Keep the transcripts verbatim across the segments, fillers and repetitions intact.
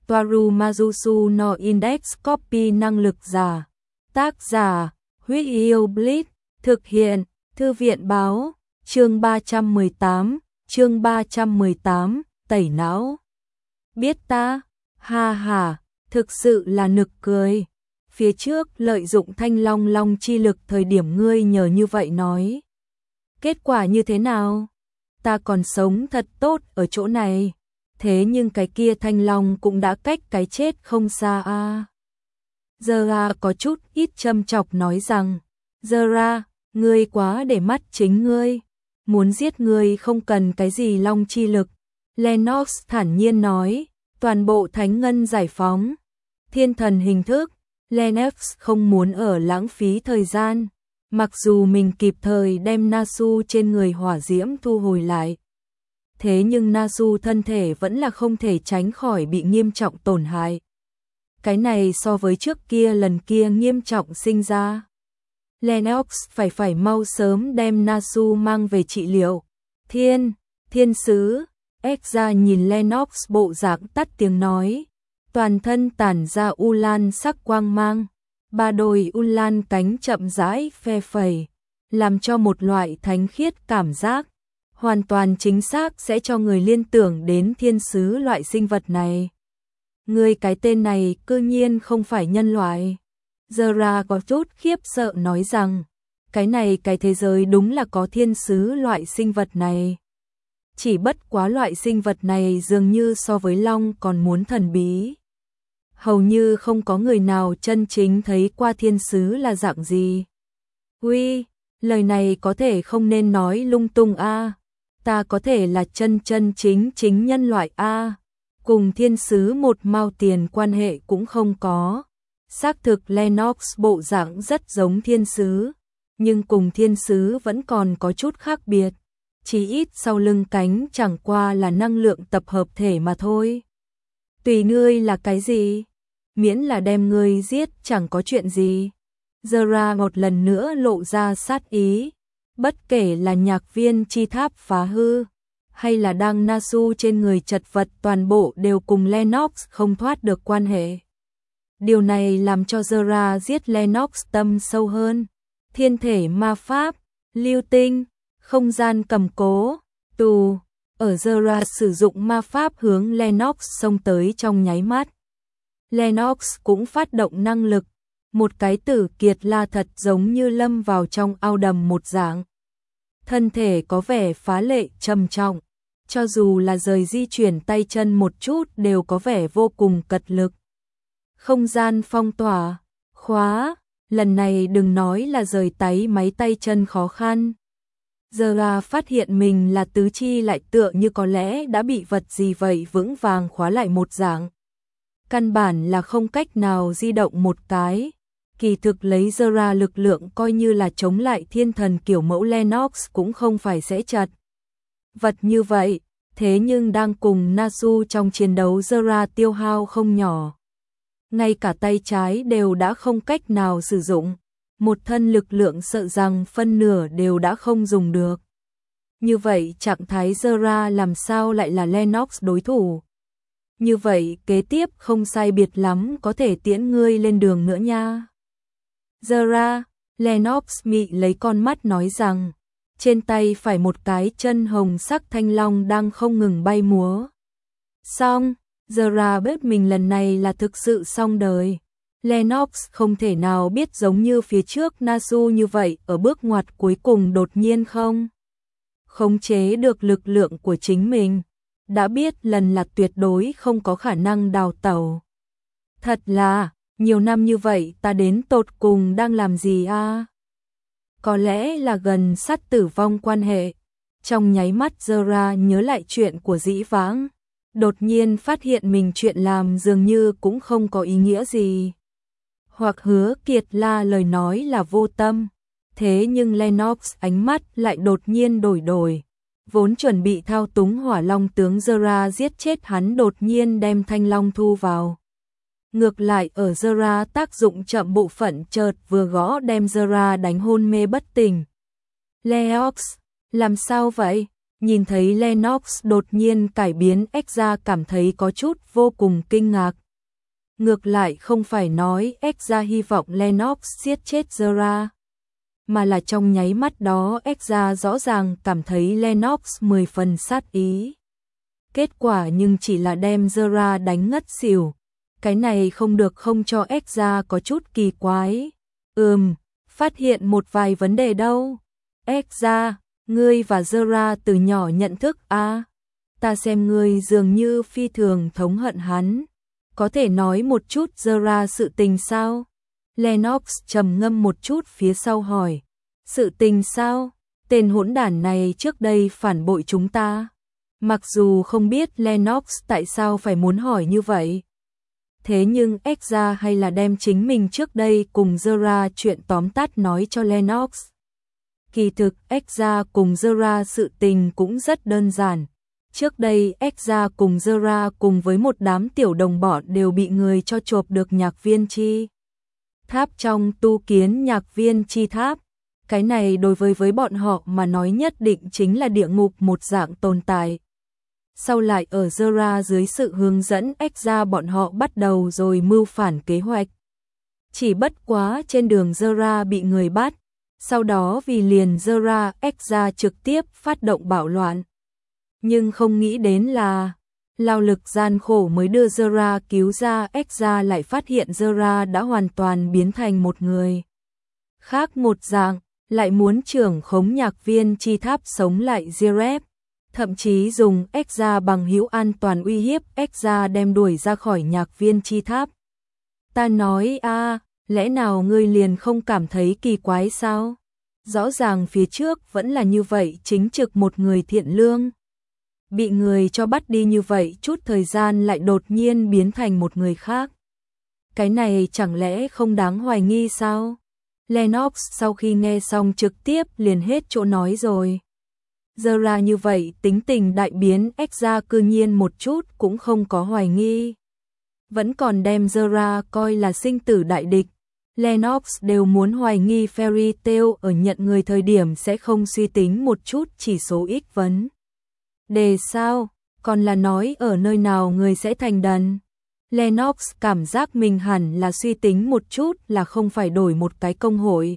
Toaru Majusu no Index Copy năng lực giả. Tác giả, Huyết Yêu Blitz, thực hiện, Thư viện báo, chương ba trăm mười tám, chương ba trăm mười tám, tẩy não. Biết ta, ha ha, thực sự là nực cười. Phía trước lợi dụng thanh long long chi lực thời điểm ngươi nhờ như vậy nói. Kết quả như thế nào? Ta còn sống thật tốt ở chỗ này. Thế nhưng cái kia thanh long cũng đã cách cái chết không xa a. À. Zera có chút ít châm chọc nói rằng, Zera, ngươi quá để mắt chính ngươi. Muốn giết ngươi không cần cái gì long chi lực. Lennox thản nhiên nói, toàn bộ thánh ngân giải phóng. Thiên thần hình thức, Lennox không muốn ở lãng phí thời gian. Mặc dù mình kịp thời đem Nasu trên người hỏa diễm thu hồi lại. Thế nhưng Nasu thân thể vẫn là không thể tránh khỏi bị nghiêm trọng tổn hại. Cái này so với trước kia lần kia nghiêm trọng sinh ra. Lennox phải phải mau sớm đem Nasu mang về trị liệu. Thiên, thiên sứ, Exra nhìn Lennox bộ dạng tắt tiếng nói. Toàn thân tản ra Ulan sắc quang mang. Ba đôi Ulan cánh chậm rãi phe phẩy, làm cho một loại thánh khiết cảm giác. Hoàn toàn chính xác sẽ cho người liên tưởng đến thiên sứ loại sinh vật này. Người cái tên này cư nhiên không phải nhân loại. Zera có chút khiếp sợ nói rằng, cái này cái thế giới đúng là có thiên sứ loại sinh vật này. Chỉ bất quá loại sinh vật này dường như so với long còn muốn thần bí. Hầu như không có người nào chân chính thấy qua thiên sứ là dạng gì. Uy, lời này có thể không nên nói lung tung a. À. Ta có thể là chân chân chính chính nhân loại a. À. Cùng thiên sứ một mao tiền quan hệ cũng không có. Xác thực Lennox bộ dạng rất giống thiên sứ, nhưng cùng thiên sứ vẫn còn có chút khác biệt. Chỉ ít sau lưng cánh chẳng qua là năng lượng tập hợp thể mà thôi. Tùy ngươi là cái gì, miễn là đem ngươi giết chẳng có chuyện gì. Zera một lần nữa lộ ra sát ý. Bất kể là nhạc viên chi tháp phá hư, hay là đang Nasu trên người chật vật, toàn bộ đều cùng Lennox không thoát được quan hệ. Điều này làm cho Zera giết Lennox tâm sâu hơn. Thiên thể ma pháp, lưu tinh, không gian cầm cố, tù. Ở Zera sử dụng ma pháp hướng Lennox xông tới trong nháy mắt. Lennox cũng phát động năng lực. Một cái tử kiệt la thật giống như lâm vào trong ao đầm một dạng. Thân thể có vẻ phá lệ trầm trọng. Cho dù là rời di chuyển tay chân một chút đều có vẻ vô cùng cật lực. Không gian phong tỏa, khóa, lần này đừng nói là rời tay máy tay chân khó khăn. Zera phát hiện mình là tứ chi lại tựa như có lẽ đã bị vật gì vậy vững vàng khóa lại một dạng. Căn bản là không cách nào di động một cái. Kỳ thực lấy Zera lực lượng coi như là chống lại thiên thần kiểu mẫu Lennox cũng không phải sẽ chật vật như vậy. Thế nhưng đang cùng Nasu trong chiến đấu Zera tiêu hao không nhỏ. Ngay cả tay trái đều đã không cách nào sử dụng. Một thân lực lượng sợ rằng phân nửa đều đã không dùng được. Như vậy trạng thái Zera làm sao lại là Lennox đối thủ? Như vậy kế tiếp không sai biệt lắm có thể tiễn ngươi lên đường nữa nha. Zera, Lennox mị lấy con mắt nói rằng, trên tay phải một cái chân hồng sắc thanh long đang không ngừng bay múa. Xong, Zera biết mình lần này là thực sự xong đời. Lennox không thể nào biết giống như phía trước Nasu như vậy ở bước ngoặt cuối cùng đột nhiên không khống chế được lực lượng của chính mình. Đã biết lần là tuyệt đối không có khả năng đào tẩu. Thật là, nhiều năm như vậy ta đến tột cùng đang làm gì a? À? Có lẽ là gần sát tử vong quan hệ. Trong nháy mắt Zera nhớ lại chuyện của dĩ vãng. Đột nhiên phát hiện mình chuyện làm dường như cũng không có ý nghĩa gì. Hoặc hứa kiệt la lời nói là vô tâm. Thế nhưng Lennox ánh mắt lại đột nhiên đổi đổi. Vốn chuẩn bị thao túng hỏa long tướng Zera giết chết hắn đột nhiên đem thanh long thu vào. Ngược lại ở Zera tác dụng chậm bộ phận chợt vừa gõ đem Zera đánh hôn mê bất tỉnh. Lennox, làm sao vậy? Nhìn thấy Lennox đột nhiên cải biến, Ezra cảm thấy có chút vô cùng kinh ngạc. Ngược lại không phải nói Ezra hy vọng Lennox giết chết Zara, mà là trong nháy mắt đó Ezra rõ ràng cảm thấy Lennox mười phần sát ý. Kết quả nhưng chỉ là đem Zara đánh ngất xỉu. Cái này không được không cho Ezra có chút kỳ quái. Ừm, phát hiện một vài vấn đề đâu. Ezra, ngươi và Zara từ nhỏ nhận thức à? Ta xem ngươi dường như phi thường thống hận hắn. Có thể nói một chút Zara sự tình sao? Lennox trầm ngâm một chút phía sau hỏi. Sự tình sao? Tên hỗn đản này trước đây phản bội chúng ta. Mặc dù không biết Lennox tại sao phải muốn hỏi như vậy. Thế nhưng Ezra hay là đem chính mình trước đây cùng Zara chuyện tóm tắt nói cho Lennox. Kỳ thực Ezra cùng Zara sự tình cũng rất đơn giản. Trước đây Ezra cùng Zara cùng với một đám tiểu đồng bọn đều bị người cho chộp được nhạc viên chi tháp trong tu kiến nhạc viên chi tháp. Cái này đối với với bọn họ mà nói nhất định chính là địa ngục một dạng tồn tại. Sau lại ở Zara dưới sự hướng dẫn Ezra bọn họ bắt đầu rồi mưu phản kế hoạch. Chỉ bất quá trên đường Zara bị người bắt. Sau đó vì liền Zara, Ezra trực tiếp phát động bạo loạn. Nhưng không nghĩ đến là lao lực gian khổ mới đưa Zara cứu ra, Ezra lại phát hiện Zara đã hoàn toàn biến thành một người khác một dạng, lại muốn trưởng khống nhạc viên chi tháp sống lại Zirep. Thậm chí dùng Ezra bằng hữu an toàn uy hiếp Ezra đem đuổi ra khỏi nhạc viên chi tháp. Ta nói a, lẽ nào ngươi liền không cảm thấy kỳ quái sao? Rõ ràng phía trước vẫn là như vậy, chính trực một người thiện lương. Bị người cho bắt đi như vậy, chút thời gian lại đột nhiên biến thành một người khác. Cái này chẳng lẽ không đáng hoài nghi sao? Lennox sau khi nghe xong trực tiếp liền hết chỗ nói rồi. Zara như vậy tính tình đại biến, Ezra cư nhiên một chút cũng không có hoài nghi. Vẫn còn đem Zara coi là sinh tử đại địch. Lennox đều muốn hoài nghi Fairy Tail ở nhận người thời điểm sẽ không suy tính một chút chỉ số ít vấn đề sao, còn là nói ở nơi nào người sẽ thành đần. Lennox cảm giác mình hẳn là suy tính một chút là không phải đổi một cái công hội.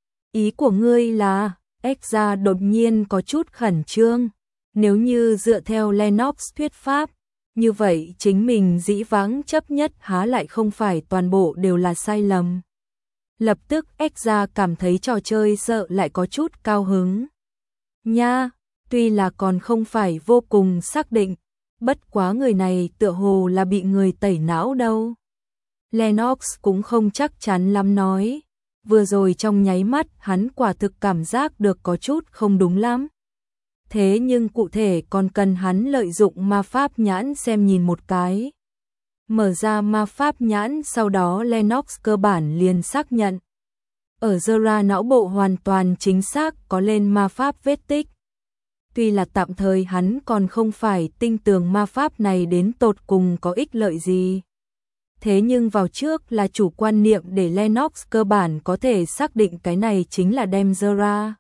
Ý của ngươi là... Ezra đột nhiên có chút khẩn trương. Nếu như dựa theo Lennox thuyết pháp, như vậy chính mình dĩ vãng chấp nhất há lại không phải toàn bộ đều là sai lầm. Lập tức Ezra cảm thấy trò chơi sợ lại có chút cao hứng. Nha, tuy là còn không phải vô cùng xác định, bất quá người này tựa hồ là bị người tẩy não đâu. Lennox cũng không chắc chắn lắm nói. Vừa rồi trong nháy mắt hắn quả thực cảm giác được có chút không đúng lắm. Thế nhưng cụ thể còn cần hắn lợi dụng ma pháp nhãn xem nhìn một cái. Mở ra ma pháp nhãn, sau đó Lennox cơ bản liền xác nhận. Ở Zara não bộ hoàn toàn chính xác có lên ma pháp vết tích. Tuy là tạm thời hắn còn không phải tinh tường ma pháp này đến tột cùng có ích lợi gì. Thế nhưng vào trước là chủ quan niệm để Lennox cơ bản có thể xác định cái này chính là đem Zara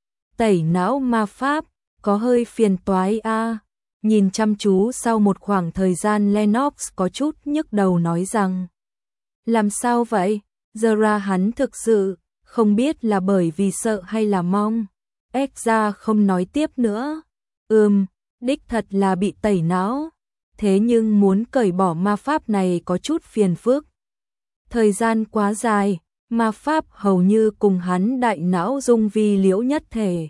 tẩy não ma pháp, có hơi phiền toái a. À. Nhìn chăm chú sau một khoảng thời gian, Lennox có chút nhức đầu nói rằng: làm sao vậy? Zara hắn thực sự không biết là bởi vì sợ hay là mong. Ezra không nói tiếp nữa. Ừm, đích thật là bị tẩy não. Thế nhưng muốn cởi bỏ ma pháp này có chút phiền phức. Thời gian quá dài, ma pháp hầu như cùng hắn đại não dung vi liễu nhất thể.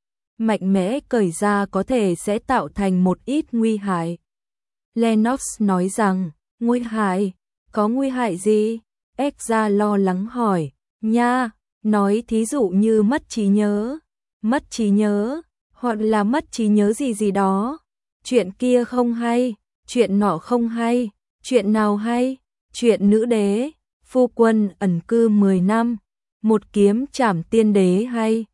Mạnh mẽ cởi ra có thể sẽ tạo thành một ít nguy hại. Lennox nói rằng: nguy hại? Có nguy hại gì? Ezra lo lắng hỏi. Nha, nói thí dụ như mất trí nhớ. Mất trí nhớ, hoặc là mất trí nhớ gì gì đó. Chuyện kia không hay. Chuyện nọ không hay, chuyện nào hay? Chuyện nữ đế, phu quân ẩn cư mười năm, một kiếm trảm tiên đế hay?